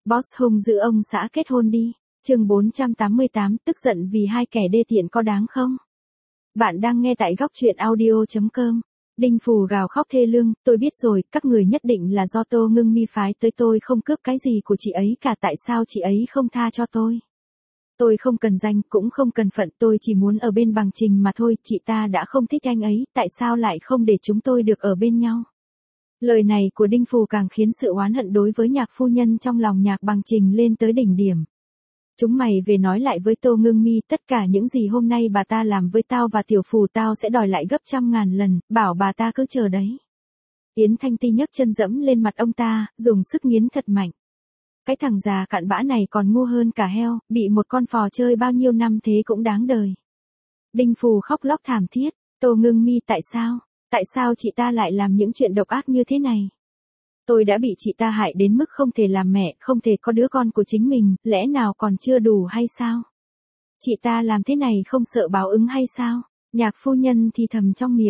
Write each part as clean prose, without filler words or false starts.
Boss hung dữ ông xã kết hôn đi. Chương 488, tức giận vì hai kẻ đê tiện có đáng không? Bạn đang nghe tại góc truyện audio.com. Đinh Phù gào khóc thê lương, tôi biết rồi, các người nhất định là do Tô Ngưng Mi phái tới, tôi không cướp cái gì của chị ấy cả, tại sao chị ấy không tha cho tôi? Tôi không cần danh, cũng không cần phận, tôi chỉ muốn ở bên Bằng Trình mà thôi, chị ta đã không thích anh ấy, tại sao lại không để chúng tôi được ở bên nhau? Lời này của Đinh Phù càng khiến sự oán hận đối với Nhạc phu nhân trong lòng Nhạc Bằng Trình lên tới đỉnh điểm. Chúng mày về nói lại với Tô Ngưng Mi, tất cả những gì hôm nay bà ta làm với tao và Tiểu Phù tao sẽ đòi lại gấp 100.000 lần, bảo bà ta cứ chờ đấy. Yến Thanh Ti nhấc chân dẫm lên mặt ông ta, dùng sức nghiến thật mạnh. Cái thằng già cặn bã này còn ngu hơn cả heo, bị một con phò chơi bao nhiêu năm thế cũng đáng đời. Đinh Phù khóc lóc thảm thiết, Tô Ngưng Mi tại sao? Tại sao chị ta lại làm những chuyện độc ác như thế này? Tôi đã bị chị ta hại đến mức không thể làm mẹ, không thể có đứa con của chính mình, lẽ nào còn chưa đủ hay sao? Chị ta làm thế này không sợ báo ứng hay sao? Nhạc phu nhân thì thầm trong miệng,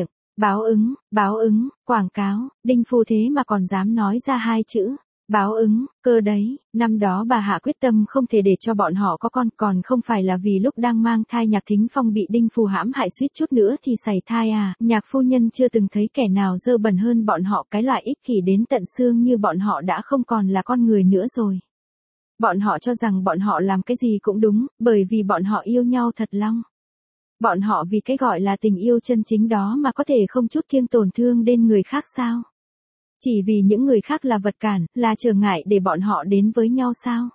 báo ứng, quảng cáo, Đinh Phù thế mà còn dám nói ra hai chữ. Báo ứng, cơ đấy, năm đó bà Hạ quyết tâm không thể để cho bọn họ có con, còn không phải là vì lúc đang mang thai Nhạc Thính Phong bị Đinh Phù hãm hại suýt chút nữa thì sảy thai à, Nhạc phu nhân chưa từng thấy kẻ nào dơ bẩn hơn bọn họ, cái loại ích kỷ đến tận xương như bọn họ đã không còn là con người nữa rồi. Bọn họ cho rằng bọn họ làm cái gì cũng đúng, bởi vì bọn họ yêu nhau thật lòng. Bọn họ vì cái gọi là tình yêu chân chính đó mà có thể không chút kiêng tổn thương đến người khác sao? Chỉ vì những người khác là vật cản, là trở ngại để bọn họ đến với nhau sao?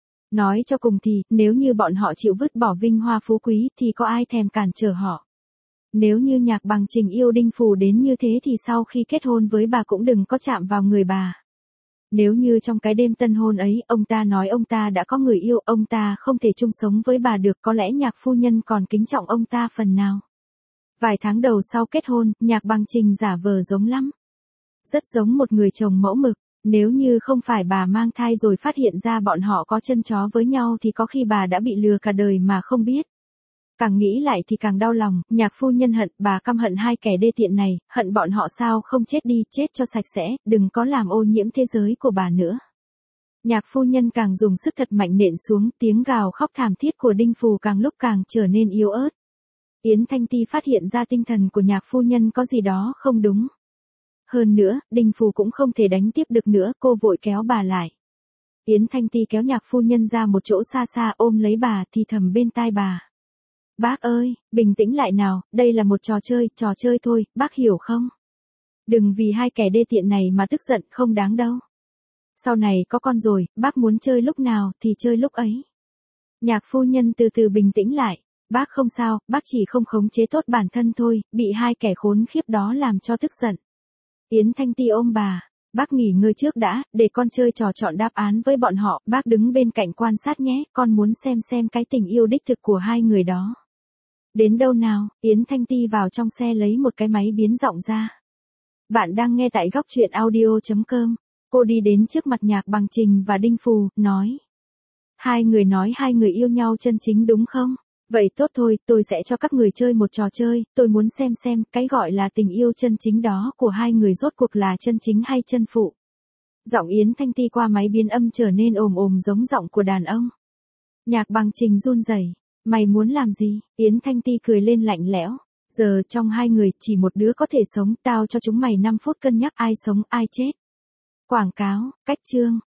Nói cho cùng thì, nếu như bọn họ chịu vứt bỏ vinh hoa phú quý thì có ai thèm cản trở họ? Nếu như Nhạc Bằng Trình yêu Đinh Phù đến như thế thì sau khi kết hôn với bà cũng đừng có chạm vào người bà. Nếu như trong cái đêm tân hôn ấy, ông ta nói ông ta đã có người yêu, ông ta không thể chung sống với bà được, có lẽ Nhạc phu nhân còn kính trọng ông ta phần nào. Vài tháng đầu sau kết hôn, Nhạc Bằng Trình giả vờ giống lắm. Rất giống một người chồng mẫu mực, nếu như không phải bà mang thai rồi phát hiện ra bọn họ có chân chó với nhau thì có khi bà đã bị lừa cả đời mà không biết. Càng nghĩ lại thì càng đau lòng, Nhạc phu nhân hận, bà căm hận hai kẻ đê tiện này, hận bọn họ sao không chết đi, chết cho sạch sẽ, đừng có làm ô nhiễm thế giới của bà nữa. Nhạc phu nhân càng dùng sức thật mạnh nện xuống, tiếng gào khóc thảm thiết của Đinh Phù càng lúc càng trở nên yếu ớt. Yến Thanh Ti phát hiện ra tinh thần của Nhạc phu nhân có gì đó không đúng. Hơn nữa, Đinh Phù cũng không thể đánh tiếp được nữa, cô vội kéo bà lại. Yến Thanh Ti kéo Nhạc phu nhân ra một chỗ xa xa ôm lấy bà thì thầm bên tai bà. Bác ơi, bình tĩnh lại nào, đây là một trò chơi thôi, bác hiểu không? Đừng vì hai kẻ đê tiện này mà tức giận, không đáng đâu. Sau này có con rồi, bác muốn chơi lúc nào thì chơi lúc ấy. Nhạc phu nhân từ từ bình tĩnh lại. Bác không sao, bác chỉ không khống chế tốt bản thân thôi, bị hai kẻ khốn khiếp đó làm cho tức giận. Yến Thanh Ti ôm bà, bác nghỉ ngơi trước đã, để con chơi trò chọn đáp án với bọn họ, bác đứng bên cạnh quan sát nhé, con muốn xem cái tình yêu đích thực của hai người đó. Đến đâu nào, Yến Thanh Ti vào trong xe lấy một cái máy biến giọng ra. Bạn đang nghe tại góc truyện audio.com, cô đi đến trước mặt Nhạc Bằng Trình và Đinh Phù, nói. Hai người nói hai người yêu nhau chân chính đúng không? Vậy tốt thôi, tôi sẽ cho các người chơi một trò chơi, tôi muốn xem cái gọi là tình yêu chân chính đó của hai người rốt cuộc là chân chính hay chân phụ. Giọng Yến Thanh Ti qua máy biến âm trở nên ồm giống giọng của đàn ông. Nhạc Bằng Trình run rẩy, mày muốn làm gì? Yến Thanh Ti cười lên lạnh lẽo, giờ trong hai người chỉ một đứa có thể sống, tao cho chúng mày 5 phút cân nhắc ai sống ai chết. Quảng cáo, cách chương.